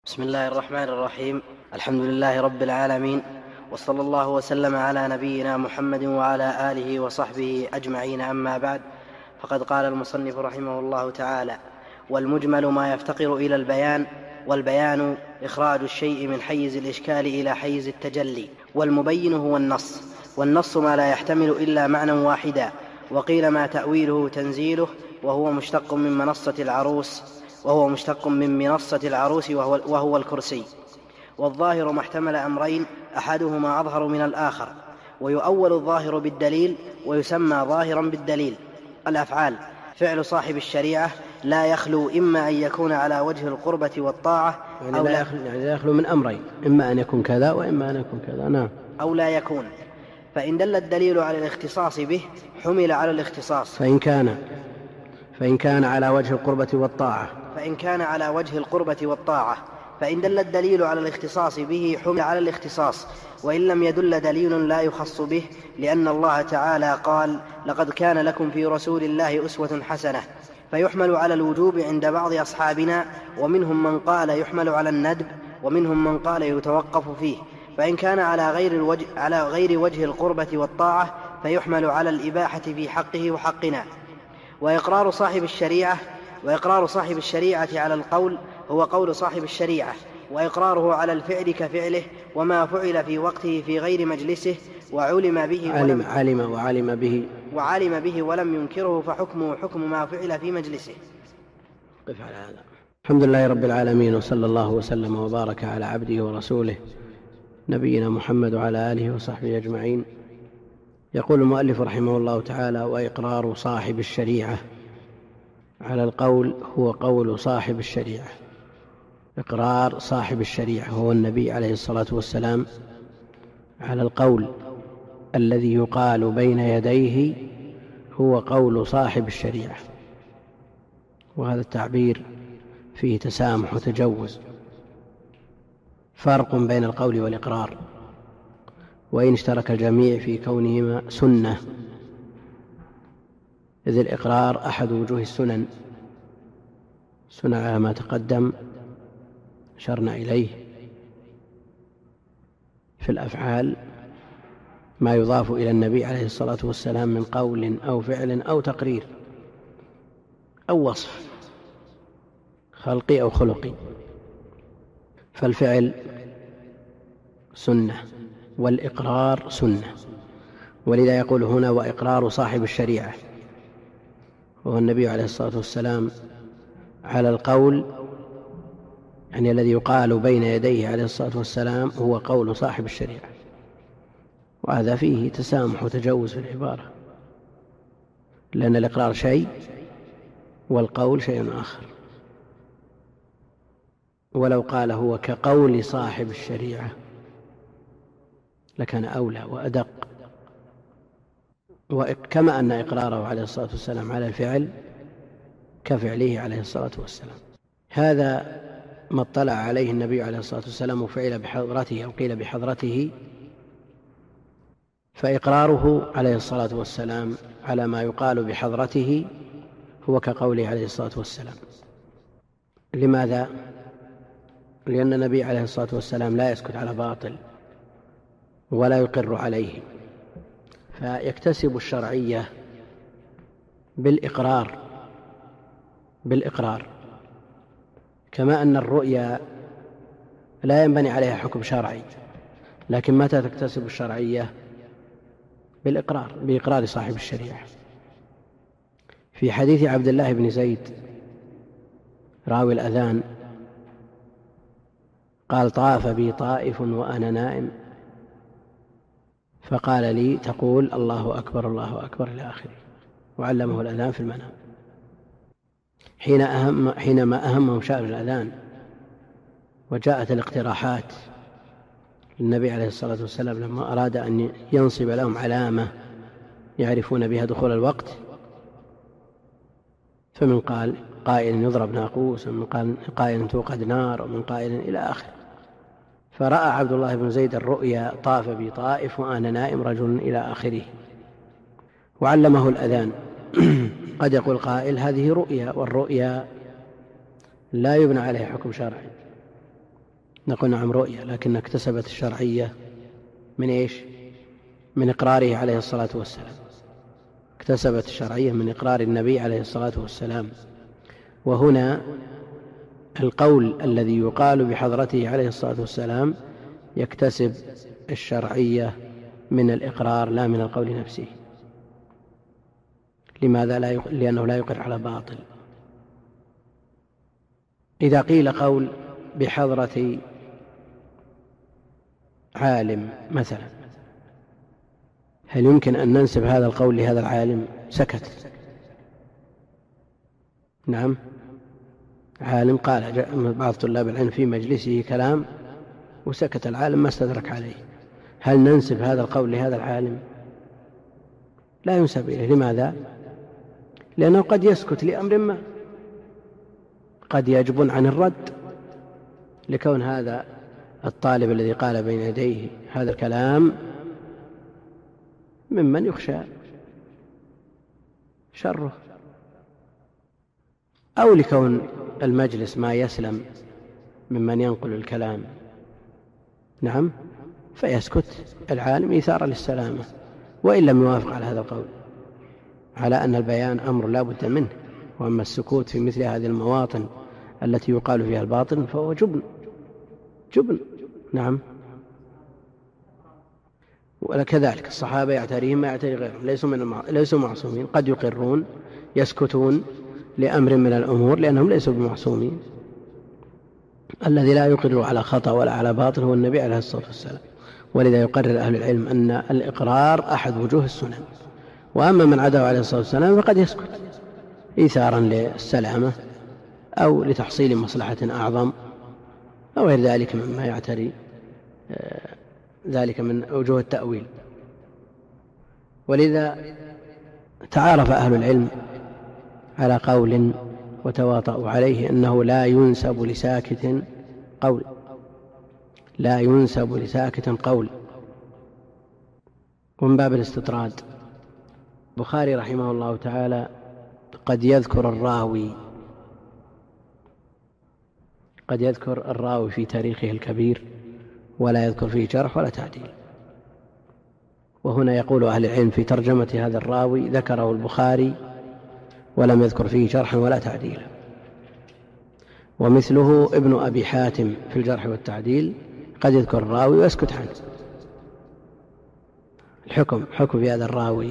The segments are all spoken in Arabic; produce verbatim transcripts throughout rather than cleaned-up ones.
بسم الله الرحمن الرحيم. الحمد لله رب العالمين، وصلى الله وسلم على نبينا محمد وعلى آله وصحبه أجمعين. أما بعد، فقد قال المصنف رحمه الله تعالى: والمجمل ما يفتقر إلى البيان، والبيان إخراج الشيء من حيز الإشكال إلى حيز التجلي، والمبين هو النص، والنص ما لا يحتمل إلا معنى واحدا. وقيل ما تأويله تنزيله، وهو مشتق من منصة العروس وهو مشتق من منصة العروس وهو, وهو الكرسي. والظاهر ما احتمل أمرين أحدهما أظهر من الآخر، ويؤول الظاهر بالدليل ويسمى ظاهرا بالدليل. الأفعال: فعل صاحب الشريعة لا يخلو إما أن يكون على وجه القربة والطاعة يعني, لا يخلو يعني لا يخلو من أمرين، إما أن يكون كذا وإما أن يكون كذا. نعم. أو لا يكون. فإن دل الدليل على الاختصاص به حمل على الاختصاص، فإن كان فإن كان على وجه القربة والطاعة فإن كان على وجه القربة والطاعة فإن دل الدليل على الاختصاص به حمل على الاختصاص، وإن لم يدل دليل لا يخص به، لأن الله تعالى قال: لقد كان لكم في رسول الله أسوة حسنة، فيحمل على الوجوب عند بعض أصحابنا، ومنهم من قال يحمل على الندب، ومنهم من قال يتوقف فيه. فإن كان على غير, الوجه على غير وجه القربة والطاعة فيحمل على الإباحة في حقه وحقنا. وإقرار صاحب الشريعة وإقرار صاحب الشريعة على القول هو قول صاحب الشريعة، وإقراره على الفعل كفعله، وما فعل في وقته في غير مجلسه وعلم به علم, علم وعلم به وعلم به ولم ينكره فحكمه حكم ما فعل في مجلسه. قف على هذا. الحمد لله رب العالمين، وصلى الله وسلم وبارك على عبده ورسوله نبينا محمد وعلى آله وصحبه أجمعين. يقول المؤلف رحمه الله تعالى: وإقرار صاحب الشريعة على القول هو قول صاحب الشريعة. إقرار صاحب الشريعة هو النبي عليه الصلاة والسلام على القول الذي يقال بين يديه هو قول صاحب الشريعة. وهذا التعبير فيه تسامح وتجوز، فرق بين القول والإقرار، وإن اشترك الجميع في كونهما سنة، إذ الإقرار أحد وجوه السنن، سنن على ما تقدم أشرنا إليه. في الأفعال ما يضاف إلى النبي عليه الصلاة والسلام من قول أو فعل أو تقرير أو وصف خلقي أو خلقي، فالفعل سنة والإقرار سنة. ولذا يقول هنا: وإقرار صاحب الشريعة، وهو النبي عليه الصلاة والسلام على القول يعني الذي يقال بين يديه عليه الصلاة والسلام هو قول صاحب الشريعة. وهذا فيه تسامح وتجوز في العبارة، لأن الإقرار شيء والقول شيء آخر. ولو قال هو كقول صاحب الشريعة لكان أولى وأدق. وكما أن إقراره عليه الصلاة والسلام على الفعل كفعله عليه الصلاة والسلام. هذا ما اطلع عليه النبي عليه الصلاة والسلام وفعل بحضرته أو قيل بحضرته، فإقراره عليه الصلاة والسلام على ما يقال بحضرته هو كقوله عليه الصلاة والسلام. لماذا؟ لأن النبي عليه الصلاة والسلام لا يسكت على باطل ولا يقر عليه، فيكتسب الشرعية بالإقرار بالإقرار كما أن الرؤيا لا ينبني عليها حكم شرعي، لكن متى تكتسب الشرعية؟ بالإقرار بإقرار صاحب الشريعة. في حديث عبد الله بن زيد راوي الأذان قال: طاف بي طائف وأنا نائم فقال لي: تقول الله أكبر الله أكبر إلى آخره، وعلمه الأذان في المنام. حين أهم حينما أهمهم شأن الأذان وجاءت الاقتراحات للنبي عليه الصلاة والسلام لما أراد أن ينصب لهم علامة يعرفون بها دخول الوقت، فمن قال قائل يضرب ناقوس، ومن قائل توقد نار، ومن قائل إلى آخره. فرأى عبد الله بن زيد الرؤيا: طاف بي طائف وأنا نائم رجل إلى آخره، وعلمه الأذان. قد يقول قائل: هذه رؤيا، والرؤيا لا يبنى عليها حكم شرعي، نقول نعم رؤية، لكن اكتسبت الشرعية من إيش؟ من إقراره عليه الصلاة والسلام. اكتسبت الشرعية من إقرار النبي عليه الصلاة والسلام. وهنا القول الذي يقال بحضرته عليه الصلاة والسلام يكتسب الشرعية من الإقرار لا من القول نفسه. لماذا؟ لا يق... لأنه لا يقر على باطل. إذا قيل قول بحضرة عالم مثلا، هل يمكن أن ننسب هذا القول لهذا العالم؟ سكت. نعم، عالم قال، جاء بعض طلاب العلم في مجلسه كلام وسكت العالم ما استدرك عليه، هل ننسب هذا القول لهذا العالم؟ لا ينسب إليه. لماذا؟ لأنه قد يسكت لأمر ما، قد يجبن عن الرد، لكون هذا الطالب الذي قال بين يديه هذا الكلام ممن يخشى شره، أو لكون المجلس ما يسلم ممن ينقل الكلام. نعم، فيسكت العالم إيثارا للسلامة، وإن لم يوافق على هذا القول، على أن البيان أمر لا بد منه، وأما السكوت في مثل هذه المواطن التي يقال فيها الباطل فهو جبن جبن. نعم، وكذلك الصحابة يعتريهم ما يعتري غيرهم، ليسوا من المع... ليسوا معصومين، قد يقرون يسكتون لأمر من الأمور لأنهم ليسوا بمعصومين. الذي لا يقر على خطأ ولا على باطل هو النبي عليه الصلاة والسلام، ولذا يقرر أهل العلم أن الإقرار أحد وجوه السنن، وأما من عداه عليه الصلاة والسلام فقد يسكت إيثارا للسلامة أو لتحصيل مصلحة أعظم أو غير ذلك مما يعتري ذلك من وجوه التأويل. ولذا تعارف أهل العلم على قول وتواطؤوا عليه أنه لا ينسب لساكت قول، لا ينسب لساكت قول. ومن باب الاستطراد، البخاري رحمه الله تعالى قد يذكر الراوي قد يذكر الراوي في تاريخه الكبير ولا يذكر فيه جرح ولا تعديل. وهنا يقول أهل العلم في ترجمة هذا الراوي ذكره البخاري ولم يذكر فيه جرحا ولا تعديلا. ومثله ابن أبي حاتم في الجرح والتعديل قد يذكر الراوي ويسكت عنه. الحكم حكم في هذا الراوي،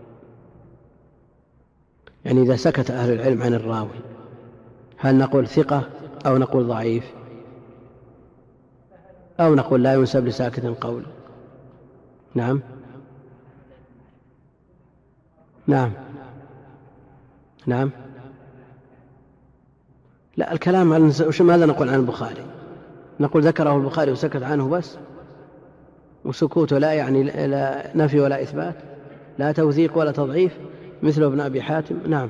يعني إذا سكت أهل العلم عن الراوي هل نقول ثقة أو نقول ضعيف أو نقول لا ينسب لساكت قول؟ نعم نعم نعم لا، الكلام عن ماذا نقول عن البخاري؟ نقول ذكره البخاري وسكت عنه بس، وسكوته لا يعني لا نفي ولا إثبات، لا توثيق ولا تضعيف، مثل ابن أبي حاتم. نعم،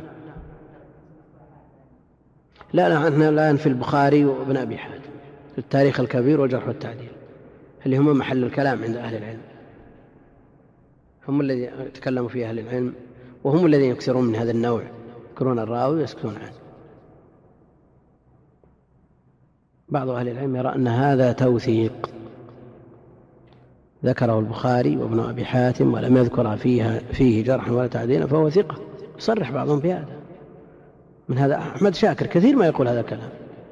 لا لا احنا لا ننفي البخاري وابن أبي حاتم، التاريخ الكبير والجرح والتعديل اللي هم محل الكلام عند أهل العلم، هم الذين يتكلموا فيه أهل العلم، وهم الذين يكثرون من هذا النوع، يذكرون الراوي ويسكتون عنه. بعض أهل العلم يرى أن هذا توثيق، ذكره البخاري وابن أبي حاتم ولم يذكر فيها فيه جرحا ولا تعديلا فهو ثقة، يصرح بعضهم بهذا. من هذا أحمد شاكر كثير ما يقول هذا الكلام،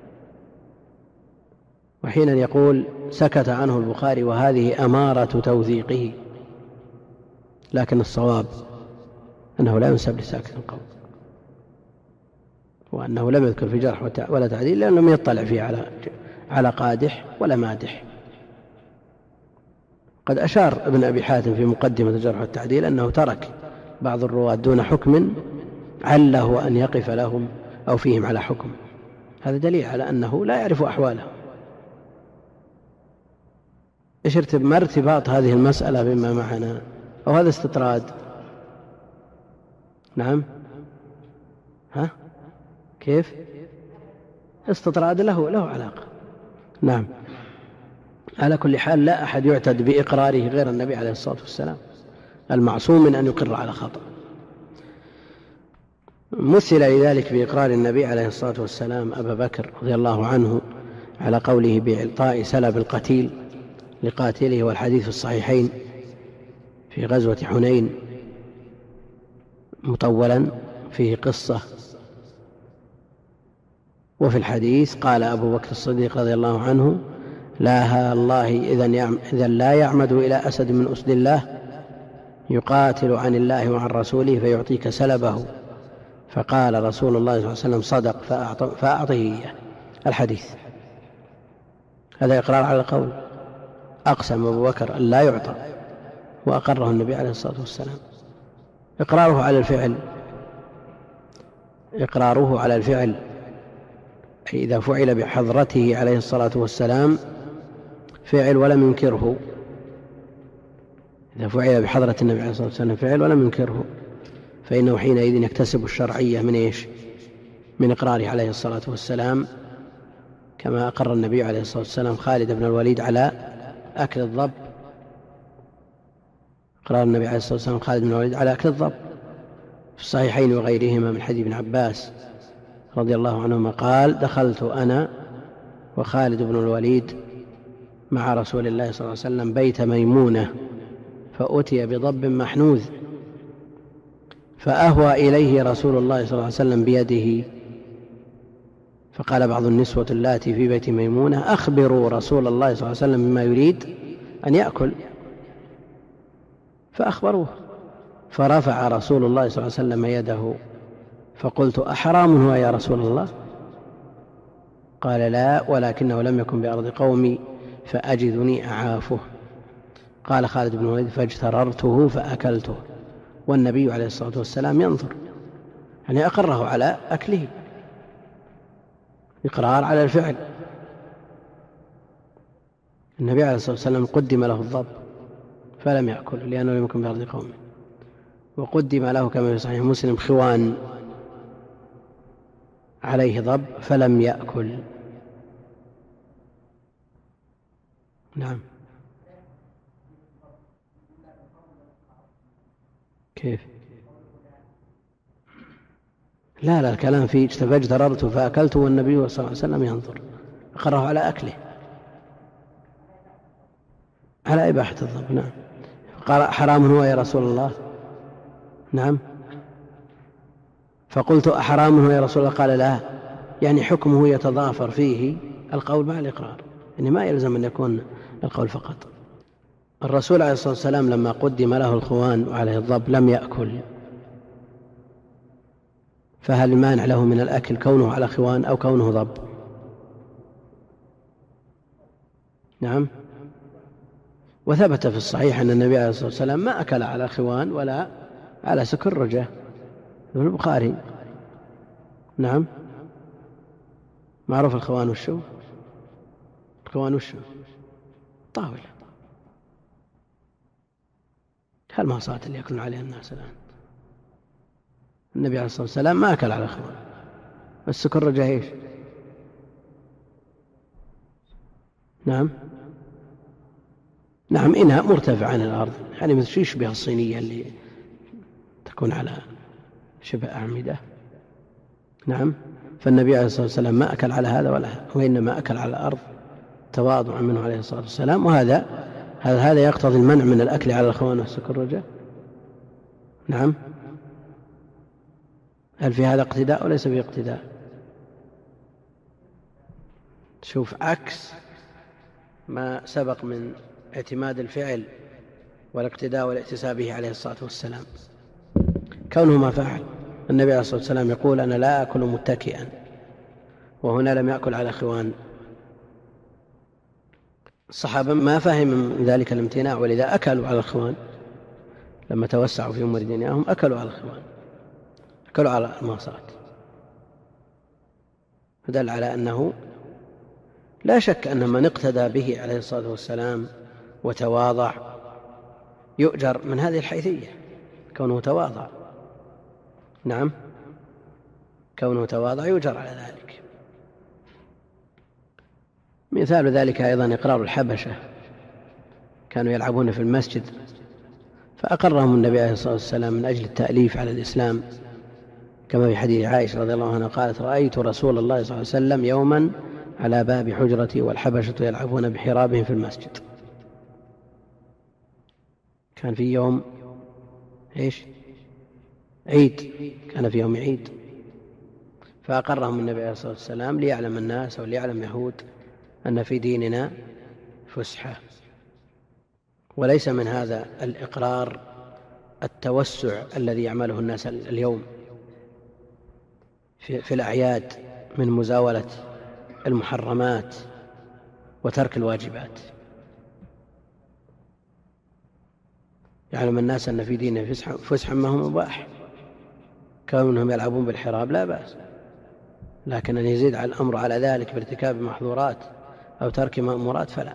وحين يقول سكت عنه البخاري وهذه أمارة توثيقه، لكن الصواب أنه لا ينسب لساكت قول، وأنه لم يذكر في جرح ولا تعديل لأنه لم يطلع فيه على على قادح ولا مادح. قد أشار ابن أبي حاتم في مقدمة الجرح والتعديل أنه ترك بعض الرواة دون حكم عله أن يقف لهم أو فيهم على حكم، هذا دليل على أنه لا يعرف أحوالهم. إيش ما ارتباط هذه المسألة بما معنا؟ أو هذا استطراد؟ نعم، ها كيف استطراد له له علاقة. نعم، على كل حال لا أحد يعتد بإقراره غير النبي عليه الصلاة والسلام، المعصوم من أن يقر على خطأ. مثل لذلك بإقرار النبي عليه الصلاة والسلام أبا بكر رضي الله عنه على قوله بإعطاء سلب القتيل لقاتله، والحديث في الصحيحين في غزوة حنين مطولا فيه قصة. وفي الحديث قال أبو بكر الصديق رضي الله عنه: لا الله إذا لا يعمد إلى أسد من أسد الله يقاتل عن الله وعن رسوله فيعطيك سلبه. فقال رسول الله صلى الله عليه وسلم: صدق فأعطه إياه. الحديث هذا إقرار على القول. أقسم أبو بكر أن لا يعطى وأقره النبي عليه الصلاة والسلام. إقراره على الفعل إقراره على الفعل أي إذا فعل بحضرته عليه الصلاة والسلام فعل ولم ينكره، إذا فعل بحضرة النبي عليه الصلاة والسلام فعل ولم ينكره فإنه حينئذ يكتسب الشرعية من إيش؟ من إقراره عليه الصلاة والسلام، كما أقر النبي عليه الصلاة والسلام خالد بن الوليد على أكل الضب. إقرار النبي عليه الصلاة والسلام خالد بن الوليد على أكل الضب في الصحيحين وغيرهما من حديث ابن عباس رضي الله عنهما قال: دخلت أنا وخالد بن الوليد مع رسول الله صلى الله عليه وسلم بيت ميمونة فأتي بضب محنوذ فأهوى إليه رسول الله صلى الله عليه وسلم بيده، فقال بعض النسوة اللاتي في بيت ميمونة: أخبروا رسول الله صلى الله عليه وسلم بما يريد أن يأكل. فأخبروه، فرفع رسول الله صلى الله عليه وسلم يده فقلت: أحرام هو يا رسول الله؟ قال: لا، ولكنه لم يكن بأرض قومي فأجدني أعافه. قال خالد بن الوليد: فاجتررته فأكلته، والنبي عليه الصلاة والسلام ينظر، يعني أقره على أكله، إقرار على الفعل. النبي عليه الصلاة والسلام قدم له الضب فلم يأكل لأنه لم يكن بأرض قومه، وقدم له كما في صحيح مسلم خوان عليه ضب فلم يأكل. نعم. كيف؟ لا لا الكلام فيه فاجتررت فأكلت والنبي صلى الله عليه وسلم ينظر، أقره على أكله، على إباحة الضب. نعم. قال: حرام هو يا رسول الله؟ نعم. فقلت: أحرام هو يا رسول الله؟ قال: لا، يعني حكمه يتضافر فيه القول مع الإقرار، يعني ما يلزم أن يكون القول فقط. الرسول عليه الصلاة والسلام لما قدم له الخوان وعليه الضب لم يأكل، فهل المانع له من الأكل كونه على خوان أو كونه ضب؟ نعم. وثبت في الصحيح أن النبي عليه الصلاة والسلام ما أكل على خوان ولا على سكرجة في البخاري. نعم. معروف الخوان والشو؟ الخوان والشو طاولة، هل ما صارت اللي يأكلون عليها الناس الآن؟ النبي عليه الصلاة والسلام ما أكل على خوان، السكرجة إيش؟ نعم. نعم، إنها مرتفع عن الأرض، يعني مثل يشبه الصينية اللي تكون على شبه أعمدة. نعم. فالنبي عليه الصلاة والسلام ما أكل على هذا ولا هذا، وإنما أكل على الأرض تواضعا منه عليه الصلاة والسلام. وهذا هذا يقتضي المنع من الأكل على الخوان والسكرجة. نعم. هل في هذا اقتداء وليس فيه اقتداء؟ شوف عكس ما سبق من اعتماد الفعل والاقتداء والاحتساب به عليه الصلاة والسلام، كونه ما فعل. النبي عليه الصلاة والسلام يقول: أنا لا أكل متكئا، وهنا لم يأكل على خوان. الصحابة ما فهم من ذلك الامتناع، ولذا أكلوا على الخوان لما توسعوا في أمور دنياهم، أكلوا على الخوان، أكلوا على الماصات. فدل على أنه لا شك أن من اقتدى به عليه الصلاة والسلام وتواضع يؤجر من هذه الحيثية، كونه تواضع. نعم، كونه تواضع يؤجر على ذلك. مثال ذلك أيضا إقرار الحبشة، كانوا يلعبون في المسجد فأقرهم النبي عليه الصلاة والسلام من أجل التأليف على الإسلام، كما في حديث عائشة رضي الله عنها قالت: رأيت رسول الله صلى الله عليه وسلم يوما على باب حجرتي والحبشة يلعبون بحرابهم في المسجد. كان في يوم إيش؟ عيد، كان في يوم عيد، فأقرهم النبي عليه الصلاة والسلام ليعلم الناس أو ليعلم يهود أن في ديننا فسحة. وليس من هذا الإقرار التوسع الذي يعمله الناس اليوم في, في الأعياد من مزاولة المحرمات وترك الواجبات. يعلم الناس أن في ديننا فسحة ما هو مباح، كونهم يلعبون بالحراب لا بأس، لكن أن يزيد على الأمر على ذلك بارتكاب محظورات أو ترك مأمورات فلا.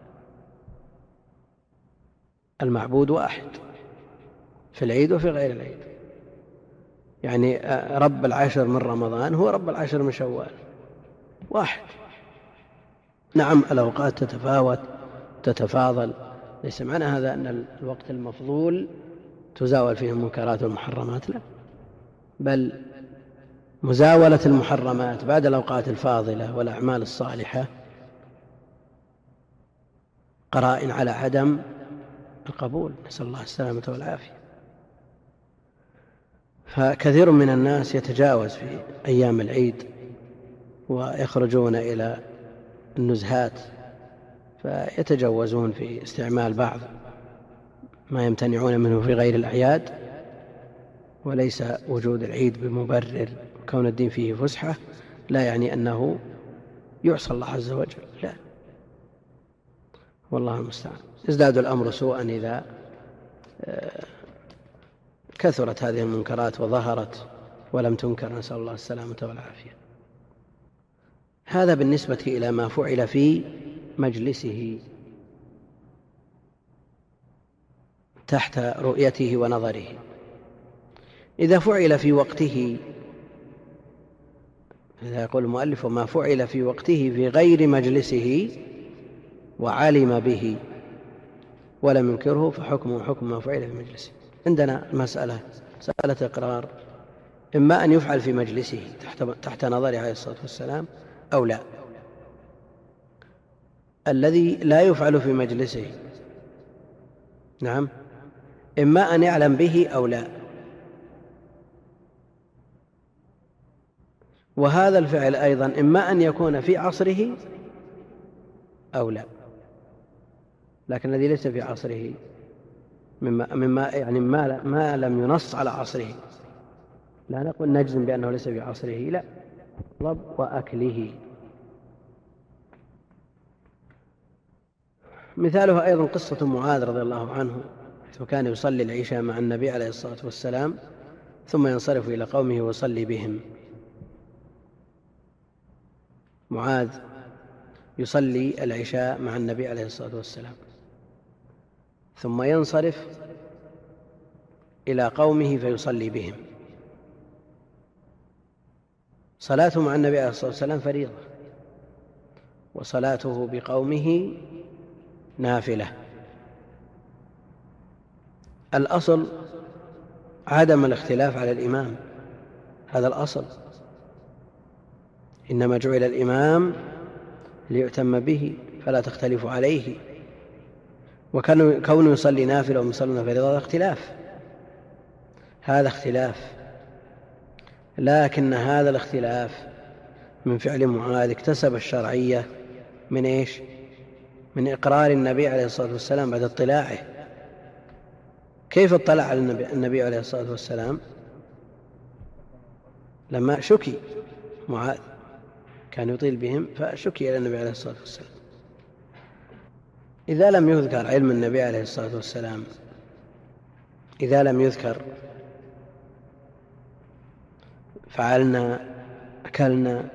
المعبود واحد في العيد وفي غير العيد، يعني رب العشر من رمضان هو رب العشر من شوال واحد. نعم الأوقات تتفاوت تتفاضل، ليس معنى هذا أن الوقت المفضول تزاول فيه المنكرات والمحرمات، لا، بل مزاولة المحرمات بعد الأوقات الفاضلة والأعمال الصالحة قرائن على عدم القبول، نسأل الله السلامة والعافية. فكثير من الناس يتجاوز في أيام العيد ويخرجون إلى النزهات، فيتجوزون في استعمال بعض ما يمتنعون منه في غير الأعياد. وليس وجود العيد بمبرر كون الدين فيه فسحة لا يعني أنه يعصى الله عز وجل، لا، والله المستعان. يزداد الأمر سوءا إذا كثرت هذه المنكرات وظهرت ولم تنكر، نسأل الله السلامة والعافية. هذا بالنسبة إلى ما فعل في مجلسه تحت رؤيته ونظره. إذا فعل في وقته، إذا يقول المؤلف ما فعل في وقته في غير مجلسه وعلم به ولم ينكره فحكمه حكم ما فعل في مجلسه. عندنا مسألة مسألة إقرار، إما أن يفعل في مجلسه تحت, تحت نظره عليه الصلاة والسلام أو لا. الذي لا يفعل في مجلسه نعم إما أن يعلم به أو لا، وهذا الفعل أيضا إما أن يكون في عصره أو لا. لكن الذي ليس في عصره مما, مما يعني ما, ما لم ينص على عصره، لا نقول نجزم بأنه ليس في عصره، لا، طلب وأكله. مثالها أيضا قصة معاذ رضي الله عنه، وكان يصلي العشاء مع النبي عليه الصلاة والسلام ثم ينصرف إلى قومه ويصلي بهم. معاذ يصلي العشاء مع النبي عليه الصلاة والسلام ثم ينصرف إلى قومه فيصلي بهم. صلاته مع النبي عليه الصلاة والسلام فريضة، وصلاته بقومه نافلة. الأصل عدم الاختلاف على الإمام، هذا الأصل، إنما جعل الإمام ليؤتم به فلا تختلف عليه. وكونه يصلي نافلة ويصلون فريضة هذا اختلاف، هذا اختلاف، لكن هذا الاختلاف من فعل معاذ اكتسب الشرعية من إيش؟ من إقرار النبي عليه الصلاة والسلام بعد اطلاعه. كيف اطلع على النبي, النبي عليه الصلاة والسلام؟ لما شكي معاذ كان يطيل بهم فشكي إلى النبي عليه الصلاة والسلام. إذا لم يذكر علم النبي عليه الصلاة والسلام، إذا لم يذكر فعلنا أكلنا،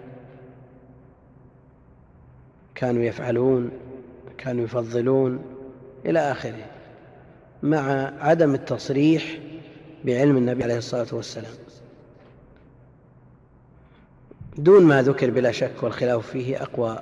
كانوا يفعلون، كانوا يفضلون إلى آخره، مع عدم التصريح بعلم النبي عليه الصلاة والسلام دون ما ذكر بلا شك، والخلاف فيه أقوى.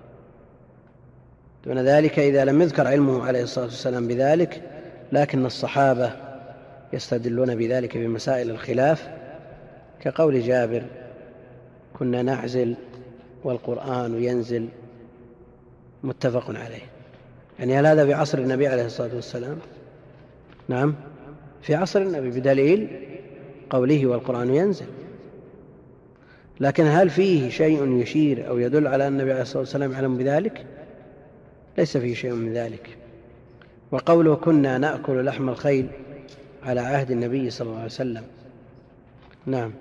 دون ذلك إذا لم يذكر علمه عليه الصلاة والسلام بذلك، لكن الصحابة يستدلون بذلك بمسائل الخلاف، كقول جابر: كنا نعزل والقرآن ينزل متفق عليه. يعني هل هذا في عصر النبي عليه الصلاة والسلام؟ نعم، في عصر النبي، بدليل قوله والقرآن ينزل. لكن هل فيه شيء يشير أو يدل على أن النبي عليه الصلاة والسلام يعلم بذلك؟ ليس فيه شيء من ذلك. وقوله كنا نأكل لحم الخيل على عهد النبي صلى الله عليه وسلم، نعم،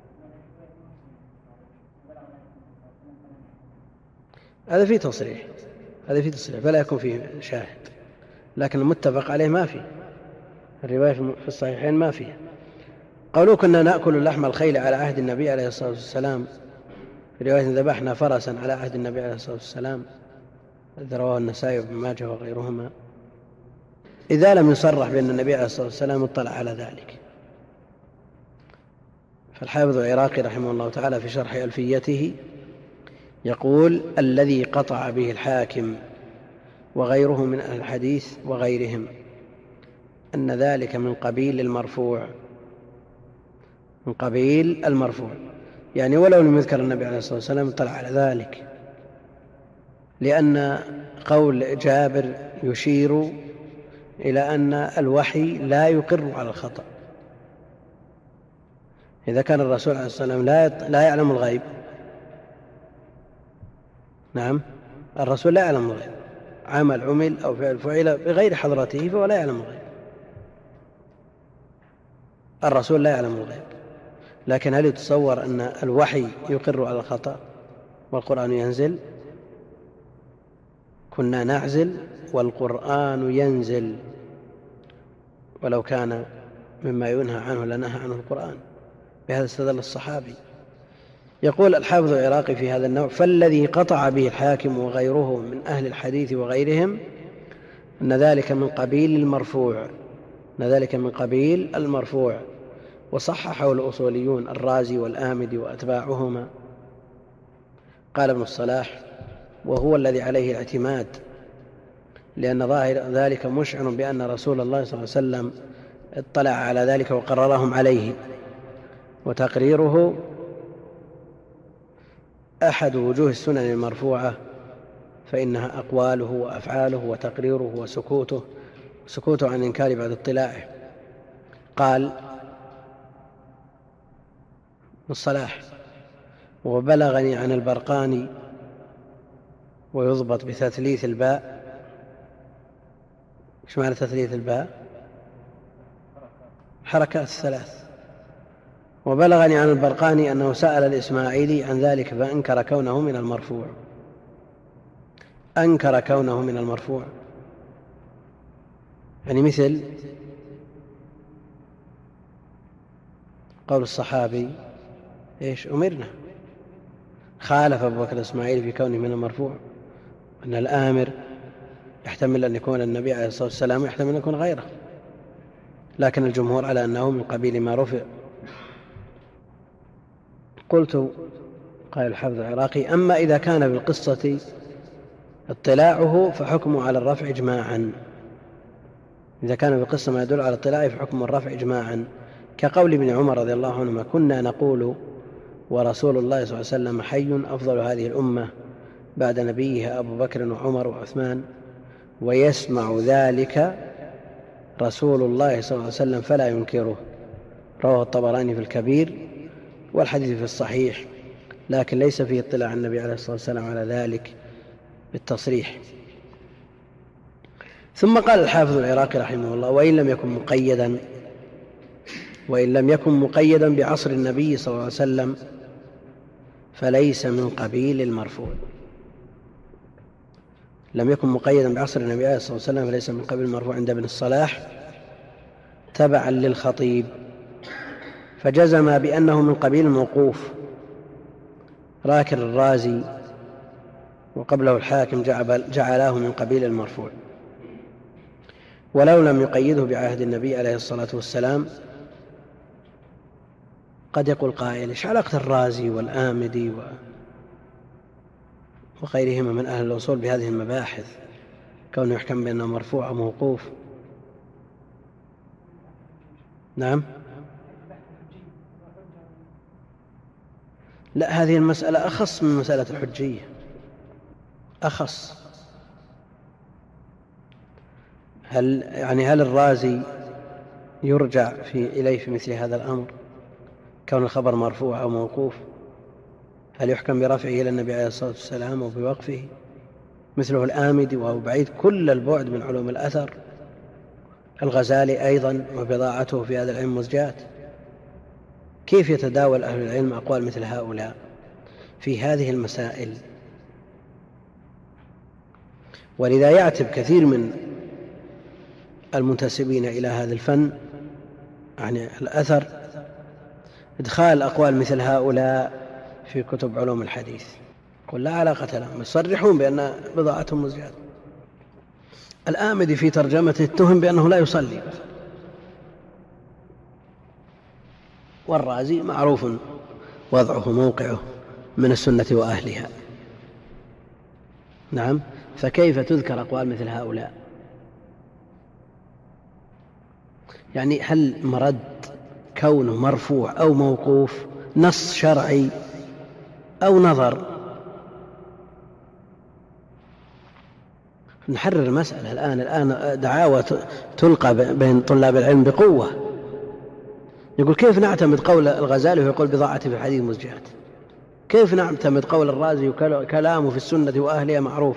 هذا فيه تصريح، هذا فيه تصريح فلا يكون فيه شاهد، لكن المتفق عليه ما فيه، الرواية في الصحيحين ما فيه. قوله كنا نأكل لحم الخيل على عهد النبي عليه الصلاة والسلام، في رواية ذبحنا فرسا على عهد النبي عليه الصلاة والسلام، الذي رواه النسائي وابن ماجه وغيرهما، إذا لم يصرح بأن النبي عليه الصلاة والسلام اطلع على ذلك. فالحافظ العراقي رحمه الله تعالى في شرح ألفيته يقول الذي قطع به الحاكم وغيره من أهل الحديث وغيرهم أن ذلك من قبيل المرفوع، من قبيل المرفوع، يعني ولو لم يذكر النبي عليه الصلاة والسلام اطلع على ذلك، لأن قول جابر يشير إلى أن الوحي لا يقر على الخطأ. إذا كان الرسول عليه الصلاة والسلام لا يعلم الغيب، نعم، الرسول لا يعلم الغيب، عمل عمل أو فعل فعل بغير حضرته فهو لا يعلم الغيب، الرسول لا يعلم الغيب. لكن هل يتصور أن الوحي يقر على الخطأ والقرآن ينزل؟ كنا نعزل والقرآن ينزل، ولو كان مما ينهى عنه لنهى عنه القرآن، بهذا استدل الصحابي. يقول الحافظ العراقي في هذا النوع فالذي قطع به الحاكم وغيره من أهل الحديث وغيرهم أن ذلك من قبيل المرفوع، أن ذلك من قبيل المرفوع. وصححه الأصوليون الرازي والآمدي وأتباعهما. قال ابن الصلاح وهو الذي عليه الاعتماد، لأن ظاهر ذلك مشعر بأن رسول الله صلى الله عليه وسلم اطلع على ذلك وقررهم عليه، وتقريره أحد وجوه السنن المرفوعة، فإنها أقواله وأفعاله وتقريره وسكوته، سكوته عن إنكار بعد اطلاعه. قال الصلاح وبلغني عن البرقاني، ويضبط بتثليث الباء. ايش معنى تثليث الباء؟ حركات الثلاث. وبلغني عن البرقاني أنه سأل الإسماعيلي عن ذلك فأنكر كونه من المرفوع، أنكر كونه من المرفوع، يعني مثل قول الصحابي إيش أمرنا، خالف أبو بكر الإسماعيلي في كونه من المرفوع، أن الآمر يحتمل أن يكون النبي عليه الصلاة والسلام ويحتمل أن يكون غيره، لكن الجمهور على أنه من قبيل ما رفع. قلت قال الحافظ العراقي أما إذا كان بالقصة اطلاعه فحكمه على الرفع إجماعا، إذا كان بالقصة ما يدل على اطلاعه فحكم الرفع إجماعا، كقول ابن عمر رضي الله عنهما كنا نقول ورسول الله صلى الله عليه وسلم حي أفضل هذه الأمة بعد نبيها أبو بكر وعمر وعثمان، ويسمع ذلك رسول الله صلى الله عليه وسلم فلا ينكره. رواه الطبراني في الكبير، والحديث في الصحيح، لكن ليس فيه اطلاع النبي عليه الصلاة والسلام على ذلك بالتصريح. ثم قال الحافظ العراقي رحمه الله وإن لم يكن مقيدا وإن لم يكن مقيدا بعصر النبي صلى الله عليه وسلم فليس من قبيل المرفوع. لم يكن مقيدا بعصر النبي عليه الصلاة والسلام فليس من قبيل المرفوع عند ابن الصلاح تبعا للخطيب، فجزم بأنه من قبيل الموقوف. راكر الرازي وقبله الحاكم جعلاه من قبيل المرفوع، ولو لم يقيده بعهد النبي عليه الصلاة والسلام. قد يقول قائل ايش علاقة الرازي والآمدي وغيرهما من أهل الأصول بهذه المباحث، كونه يحكم بأنه مرفوع أو موقوف؟ نعم، لا، هذه المسألة أخص من مسألة الحجية، أخص. هل يعني هل الرازي يرجع في إليه في مثل هذا الأمر كون الخبر مرفوع أو موقوف؟ هل يحكم برفعه إلى النبي عليه الصلاة والسلام أو بوقفه؟ مثله الآمدي وهو بعيد كل البعد من علوم الأثر، الغزالي أيضا وبضاعته في هذا العلم مزجات. كيف يتداول أهل العلم أقوال مثل هؤلاء في هذه المسائل؟ ولذا يعتب كثير من المنتسبين إلى هذا الفن يعني الأثر إدخال أقوال مثل هؤلاء في كتب علوم الحديث، قل لا علاقة لهم، يصرحون بأن بضاعتهم مزجات. الآمدي في ترجمته اتهم بأنه لا يصلي، والرازي معروف وضعه موقعه من السنة وأهلها. نعم، فكيف تذكر أقوال مثل هؤلاء؟ يعني هل مرد كونه مرفوع أو موقوف نص شرعي أو نظر؟ نحرر المسألة الآن. الآن دعاوى تلقى بين طلاب العلم بقوة، يقول كيف نعتمد قول الغزالي ويقول بضاعتي في الحديث مزجات؟ كيف نعتمد قول الرازي وكلامه في السنة وأهلها معروف؟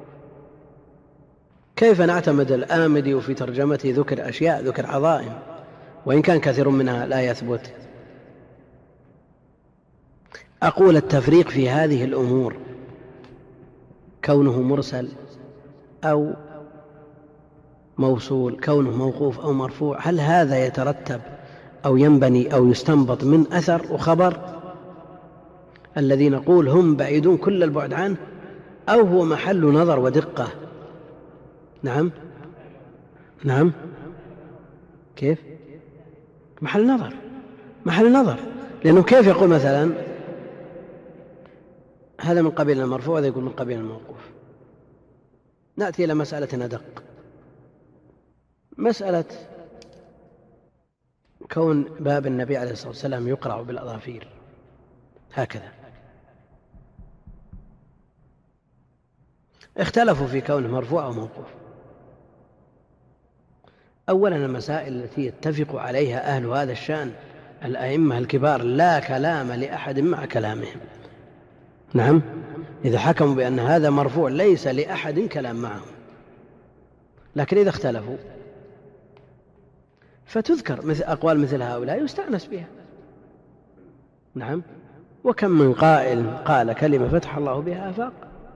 كيف نعتمد الآمدي وفي ترجمته ذكر أشياء، ذكر عظائم وإن كان كثير منها لا يثبت؟ أقول التفريق في هذه الأمور كونه مرسل أو موصول، كونه موقوف أو مرفوع، هل هذا يترتب أو ينبني أو يستنبط من أثر وخبر الذي نقول هم بعيدون كل البعد عنه، أو هو محل نظر ودقة؟ نعم نعم كيف محل نظر؟ محل نظر، لأنه كيف يقول مثلا هذا من قبيل المرفوع وهذا يقول من قبيل الموقوف؟ نأتي إلى مسألة أدق، مسألة كون باب النبي عليه الصلاة والسلام يقرع بالأظافير هكذا. اختلفوا في كونه مرفوع أو موقوف. أولا المسائل التي يتفق عليها أهل هذا الشأن الأئمة الكبار لا كلام لأحد مع كلامهم. نعم، إذا حكموا بأن هذا مرفوع ليس لأحد كلام معهم، لكن إذا اختلفوا فتذكر مثل أقوال مثل هؤلاء يستأنس بها. نعم، وكم من قائل قال كلمة فتح الله بها آفاق،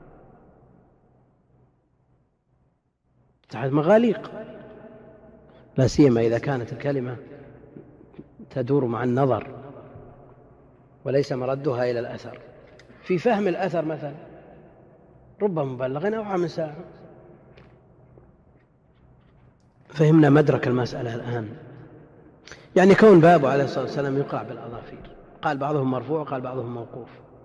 تحت مغاليق، لا سيما إذا كانت الكلمة تدور مع النظر وليس مردها إلى الأثر. في فهم الأثر مثلا رب مبلغ أوعى من ساعة. فهمنا مدرك المسألة الآن. يعني كون بابه عليه الصلاة والسلام يقرع بالأظافير، قال بعضهم مرفوع وقال بعضهم موقوف،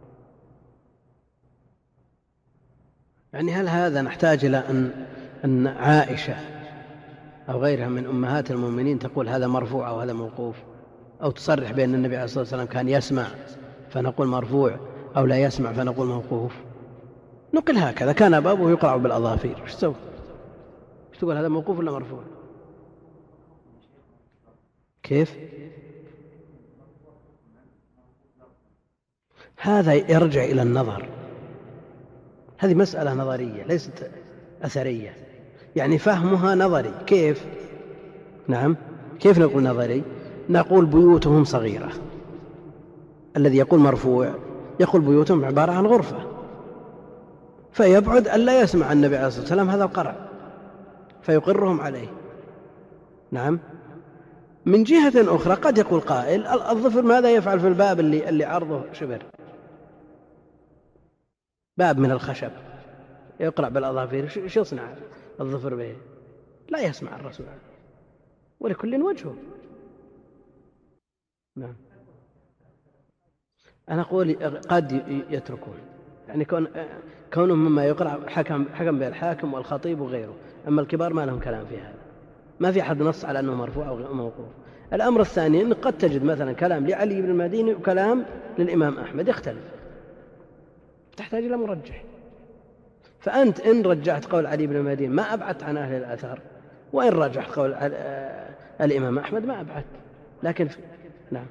يعني هل هذا نحتاج إلى أن أن عائشة أو غيرها من أمهات المؤمنين تقول هذا مرفوع أو هذا موقوف، أو تصرح بأن النبي عليه الصلاة والسلام كان يسمع فنقول مرفوع أو لا يسمع فنقول موقوف؟ نقل هكذا كان بابه يقرع بالأظافير، ايش تسوي؟ ايش تقول هذا موقوف ولا مرفوع؟ كيف؟ هذا يرجع إلى النظر، هذه مسألة نظرية ليست أثرية، يعني فهمها نظري. كيف؟ نعم، كيف نقول نظري؟ نقول بيوتهم صغيرة، الذي يقول مرفوع يقول بيوتهم عبارة عن غرفة، فيبعد أن لا يسمع النبي عليه الصلاة والسلام هذا القرع فيقرهم عليه. نعم. من جهة أخرى قد يقول قائل الظفر ماذا يفعل في الباب اللي, اللي عرضه شبر، باب من الخشب يقرع بالأظافير، شو يصنع الظفر به؟ لا يسمع الرسول، ولكل وجهه. نعم، أنا أقول قد يتركون، يعني كون كونهم مما يقرأ حكم حكم به الحاكم والخطيب وغيره، أما الكبار ما لهم كلام في هذا، ما في أحد نص على أنه مرفوع أو موقوف. الأمر الثاني أنك قد تجد مثلا كلام لعلي بن المديني وكلام للإمام أحمد يختلف، تحتاج إلى مرجح. فأنت إن رجعت قول علي بن المديني ما أبعدت عن أهل الأثر، وإن رجحت قول الإمام أحمد ما أبعدت. لكن في... نعم،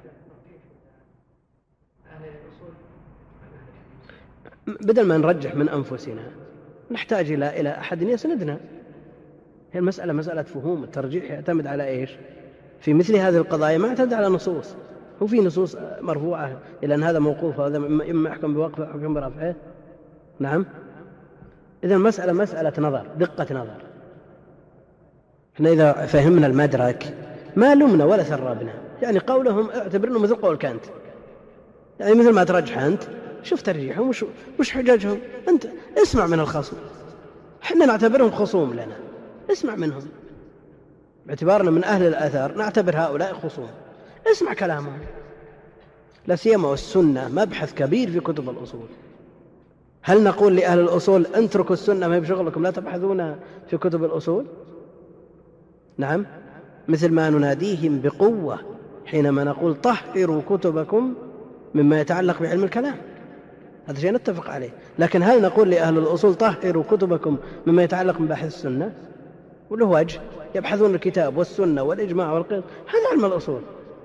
بدل ما نرجح من أنفسنا نحتاج إلى إلى أحد يسندنا. هي المسألة مسألة فهوم. الترجيح يعتمد على إيش؟ في مثل هذه القضايا ما يعتمد على نصوص، هو في نصوص مرفوعة إلى أن هذا موقوف وهذا إما يحكم بوقفه أو يحكم برفعه. نعم، إذا المسألة مسألة نظر، دقة نظر. احنا إذا فهمنا المدرك ما لمنا ولا ثربنا، يعني قولهم اعتبرنه مثل قول كانت، يعني مثل ما ترجح أنت شوف ترجيحهم وش, وش حججهم، أنت اسمع من الخصم. احنا نعتبرهم خصوم لنا، اسمع منهم باعتبارنا من أهل الأثر، نعتبر هؤلاء خصوم، اسمع كلامهم. لا سيما والسنة مبحث كبير في كتب الأصول. هل نقول لأهل الأصول اتركوا السنة ما بشغلكم لا تبحثون في كتب الأصول؟ نعم، مثل ما نناديهم بقوة حينما نقول طهروا كتبكم مما يتعلق بعلم الكلام، هذا شيء نتفق عليه. لكن هل نقول لأهل الأصول طهروا كتبكم مما يتعلق ببحث السنة؟ وله وجه، يبحثون الكتاب والسنة والإجماع والقياس، هذا علم الأصول،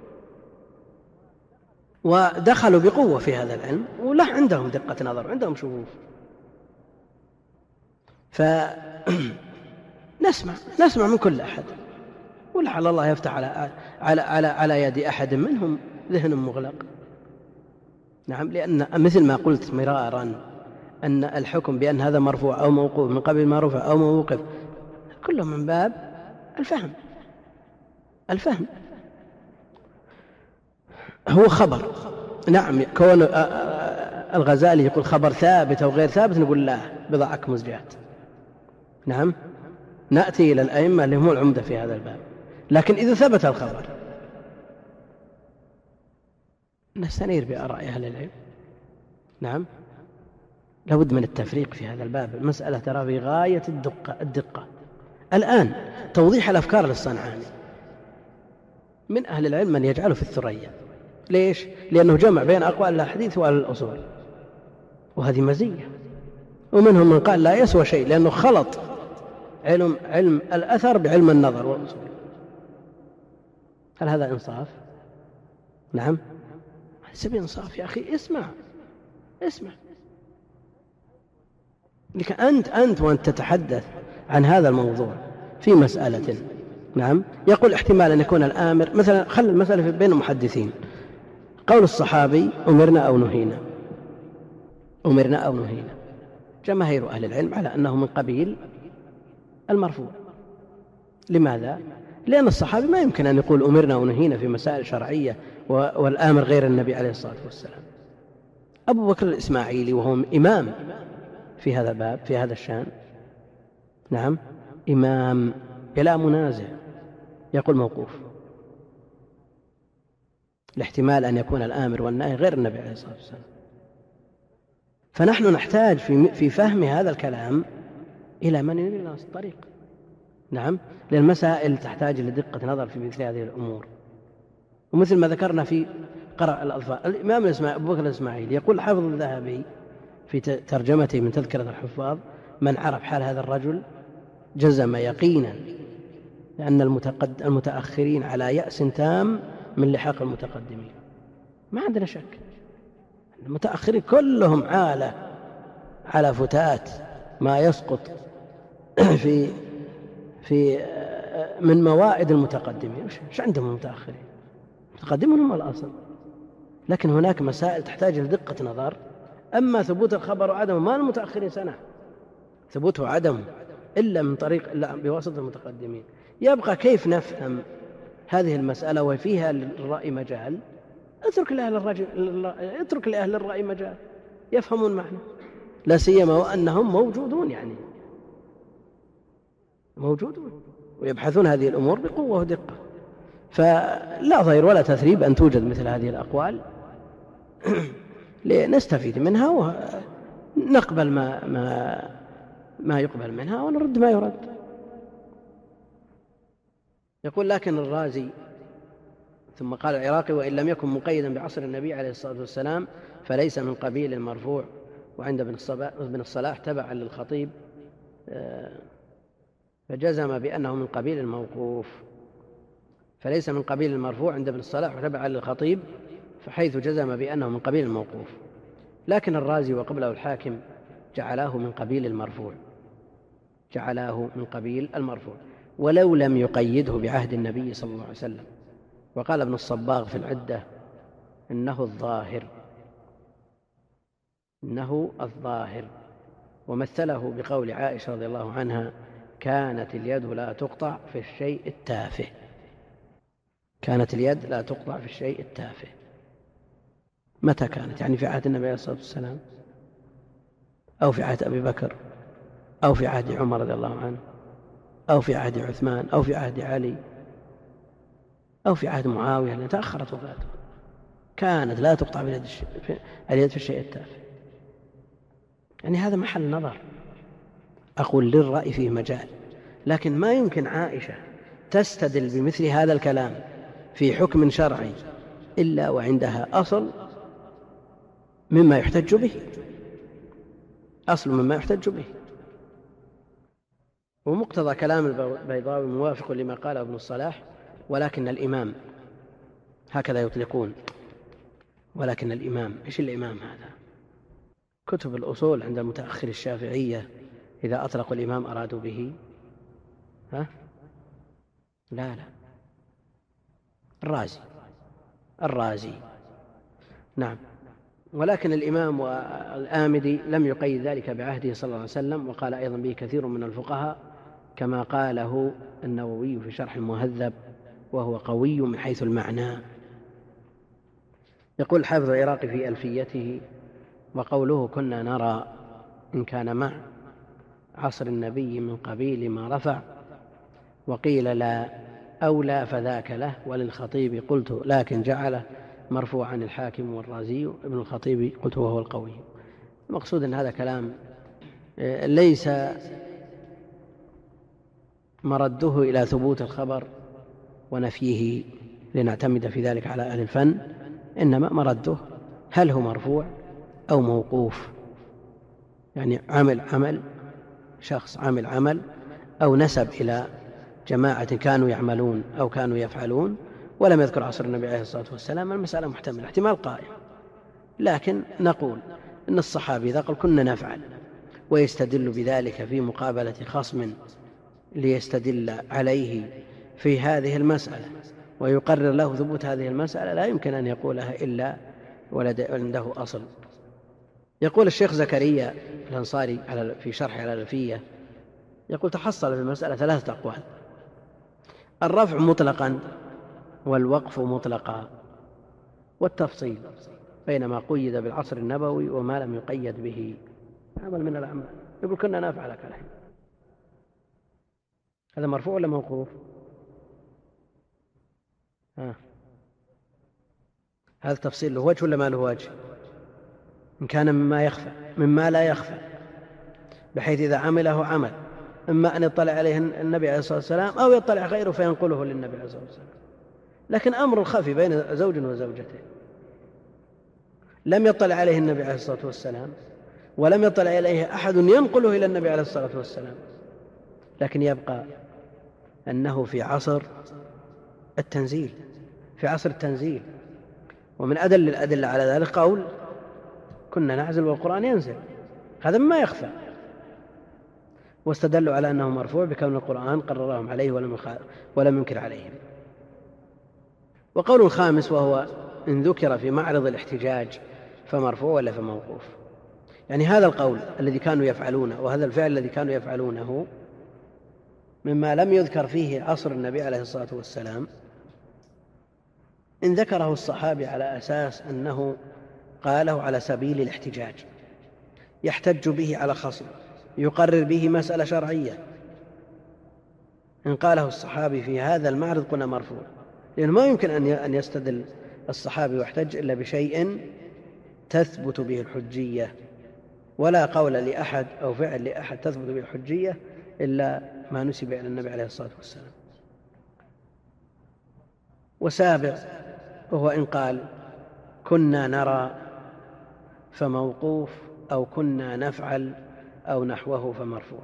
ودخلوا بقوة في هذا العلم، ولا عندهم دقة نظر، عندهم شغوف. فنسمع نسمع من كل أحد، ولعل الله يفتح على على على على يد أحد منهم ذهن مغلق. نعم، لأن مثل ما قلت مرارا أن الحكم بأن هذا مرفوع أو موقوف من قبل ما رفع أو موقف كله من باب الفهم. الفهم هو خبر. نعم، كون الغزالي يقول خبر ثابت أو غير ثابت نقول لا، بضعك مزجات. نعم، نأتي إلى الأئمة اللي هم العمدة في هذا الباب. لكن إذا ثبت الخبر نستنير بآراء أهل العلم. نعم، لابد من التفريق في هذا الباب. المسألة ترى في غاية الدقة الدقة. الآن توضيح الأفكار للصنعاني من أهل العلم من يجعله في الثريا. ليش؟ لأنه جمع بين أقوال الحديث وأهل الأصول، وهذه مزية. ومنهم من قال لا يسوى شيء لأنه خلط علم علم الأثر بعلم النظر والأصول. هل هذا إنصاف؟ نعم، سبي إنصاف يا أخي. اسمع اسمع لك أنت أنت وأنت تتحدث عن هذا الموضوع في مسألة. نعم، يقول احتمال أن يكون الآمر مثلا، خل المسألة بين المحدثين، قول الصحابي أمرنا أو نهينا، أمرنا أو نهينا، جماهير أهل العلم على أنه من قبيل المرفوع. لماذا؟ لأن الصحابي ما يمكن أن يقول أمرنا أو نهينا في مسائل شرعية والآمر غير النبي عليه الصلاة والسلام. أبو بكر الإسماعيلي وهو إمام في هذا الباب في هذا الشأن، نعم، إمام بلا منازع، يقول موقوف، الاحتمال أن يكون الآمر والنهي غير النبي عليه الصلاة والسلام. فنحن نحتاج في في فهم هذا الكلام إلى من ينير لنا الطريق. نعم، للمسائل تحتاج لدقة نظر في مثل هذه الأمور. ومثل ما ذكرنا في قرأ الألفاظ، الإمام أبو بكر الإسماعيلي يقول حافظ الذهبي في ترجمته من تذكرة الحفاظ: من عرف حال هذا الرجل جزم يقينا لأن المتأخرين على يأس تام من لحاق المتقدمين. ما عندنا شك، المتأخرين كلهم عالة على فتات ما يسقط في في من موائد المتقدمين. ايش عندهم المتأخرين؟ المتقدمون هم الأصل. لكن هناك مسائل تحتاج لدقة نظر. أما ثبوت الخبر وعدمه ما المتأخرين سنة، ثبوته عدم إلا من طريق إلا بواسطة المتقدمين. يبقى كيف نفهم هذه المسألة وفيها للرأي مجال؟ اترك لأهل الرجل اترك لأهل الرأي مجال يفهمون معنى، لا سيما وأنهم موجودون، يعني موجودون ويبحثون هذه الأمور بقوة ودقة. فلا ضير ولا تثريب أن توجد مثل هذه الأقوال لنستفيد منها ونقبل ما ما ما يقبل منها ونرد ما يرد. يقول: لكن الرازي ثم قال العراقي: وإن لم يكن مقيدا بعصر النبي عليه الصلاة والسلام فليس من قبيل المرفوع. وعند ابن الصلاح تبعا للخطيب فجزم بأنه من قبيل الموقوف، فليس من قبيل المرفوع عند ابن الصلاح وتبعا للخطيب، فحيث جزم بأنه من قبيل الموقوف. لكن الرازي وقبله الحاكم جعلاه من قبيل المرفوع، جعلاه من قبيل المرفوع ولو لم يقيده بعهد النبي صلى الله عليه وسلم. وقال ابن الصباغ في العدة: إنه الظاهر، إنه الظاهر. ومثله بقول عائشة رضي الله عنها: كانت اليد لا تقطع في الشيء التافه، كانت اليد لا تقطع في الشيء التافه. متى كانت؟ يعني في عهد النبي عليه الصلاة والسلام، أو في عهد أبي بكر، أو في عهد عمر رضي الله عنه، أو في عهد عثمان، أو في عهد علي، أو في عهد معاوية لأن تأخرت وفاته. كانت لا تقطع باليد اليد في الشيء التافه. يعني هذا محل نظر، أقول للرأي فيه مجال، لكن ما يمكن عائشة تستدل بمثل هذا الكلام في حكم شرعي إلا وعندها أصل مما يحتج به، أصل مما يحتج به. ومقتضى كلام البيضاوي موافق لما قاله ابن الصلاح: ولكن الإمام، هكذا يطلقون، ولكن الإمام. إيش الإمام هذا؟ كتب الأصول عند المتأخر الشافعية إذا أطلقوا الإمام أرادوا به ها؟ لا لا الرازي، الرازي نعم. ولكن الإمام والآمدي لم يقيد ذلك بعهده صلى الله عليه وسلم، وقال أيضا به كثير من الفقهاء كما قاله النووي في شرح المهذب، وهو قوي من حيث المعنى. يقول الحافظ العراقي في ألفيته: وقوله كنا نرى إن كان مع عصر النبي من قبيل ما رفع، وقيل لا أولى فذاك له، وللخطيب قلت لكن جعله مرفوعا الحاكم والرازي، ابن الخطيب قلت وهو القوي. المقصود أن هذا كلام ليس مرده إلى ثبوت الخبر ونفيه لنعتمد في ذلك على أهل الفن، إنما مرده هل هو مرفوع أو موقوف، يعني عمل عمل شخص عمل عمل أو نسب إلى جماعة كانوا يعملون أو كانوا يفعلون ولم يذكر عصر النبي عليه الصلاة والسلام. المسألة محتملة، احتمال قائم، لكن نقول إن الصحابي إذا قال كنا نفعل ويستدل بذلك في مقابلة خصم ليستدل عليه في هذه المسألة ويقرر له ثبوت هذه المسألة، لا يمكن أن يقولها إلا عنده أصل. يقول الشيخ زكريا الأنصاري في شرح على الألفية، يقول: تحصل في المسألة ثلاثة أقوال: الرفع مطلقا، والوقف مطلقا، والتفصيل بين ما قيد بالعصر النبوي وما لم يقيد به، عمل من الأعمال. يقول كنا نفعل كذا، هذا مرفوع ولا موقوف؟ ها. هذا التفصيل له وجه ولا ما له وجه؟ إن كان مما يخفى مما لا يخفى، بحيث إذا عمله عمل إما أن يطلع عليه النبي عليه الصلاة والسلام أو يطلع غيره فينقله للنبي عليه الصلاة والسلام. لكن أمر الخفي بين زوج وزوجته لم يطلع عليه النبي عليه الصلاة والسلام ولم يطلع عليه أحد ينقله إلى النبي عليه الصلاة والسلام، لكن يبقى أنه في عصر التنزيل، في عصر التنزيل. ومن أدل الأدلة على ذلك قول كنا نعزل والقرآن ينزل، هذا مما يخفى. واستدلوا على أنه مرفوع بكون القرآن قررهم عليه ولم ولم ينكر عليهم. وقول الخامس وهو إن ذكر في معرض الاحتجاج فمرفوع ولا فموقوف، يعني هذا القول الذي كانوا يفعلونه وهذا الفعل الذي كانوا يفعلونه مما لم يذكر فيه عصر النبي عليه الصلاة والسلام، إن ذكره الصحابي على أساس أنه قاله على سبيل الاحتجاج يحتج به على خصم يقرر به مسألة شرعية، إن قاله الصحابي في هذا المعرض قلنا مرفوع، لأنه ما يمكن أن يستدل الصحابي واحتج إلا بشيء تثبت به الحجية، ولا قول لأحد أو فعل لأحد تثبت به الحجية إلا ما نسب إلى النبي عليه الصلاة والسلام. وسابع وهو إن قال كنا نرى فموقوف، أو كنا نفعل أو نحوه فمرفوع.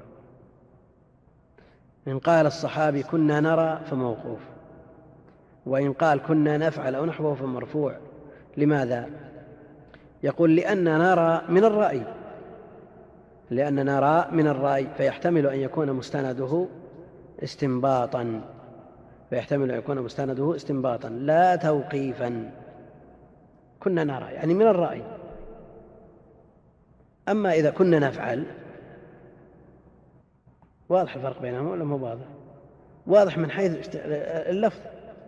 إن قال الصحابي كنا نرى فموقوف، وإن قال كنا نفعل أو نحوه فمرفوع. لماذا؟ يقول لأن نرى من الرأي، لأن نرى من الرأي فيحتمل أن يكون مستنده استنباطا، فيحتمل أن يكون مستنده استنباطا لا توقيفا. كنا نرى يعني من الرأي. أما إذا كنا نفعل، واضح الفرق بينهم ولا مو واضح؟ واضح من حيث اللفظ.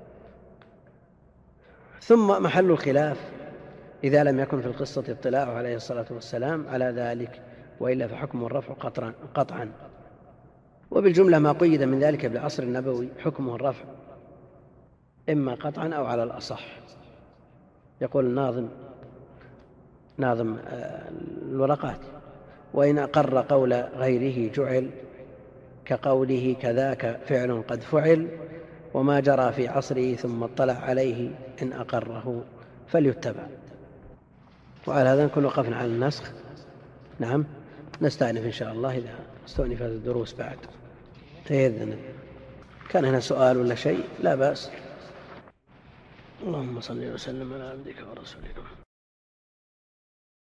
ثم محل الخلاف إذا لم يكن في القصة اطلاع عليه الصلاة والسلام على ذلك، وإلا فحكم الرفع قطعا. وبالجملة ما قيد من ذلك بالعصر النبوي حكمه الرفع إما قطعا أو على الأصح. يقول الناظم ناظم الورقات: وإن أقر قول غيره جعل، كقوله كذاك فعل قد فعل، وما جرى في عصره ثم اطلع عليه إن أقره فليتبع. وعلى هذا نكون وقفنا على النسخ. نعم، نستأنف إن شاء الله إذا استؤنفت الدروس بعد. تيذن كان هنا سؤال ولا شيء لا بأس. اللهم صل وسلم على عبدك ورسولك.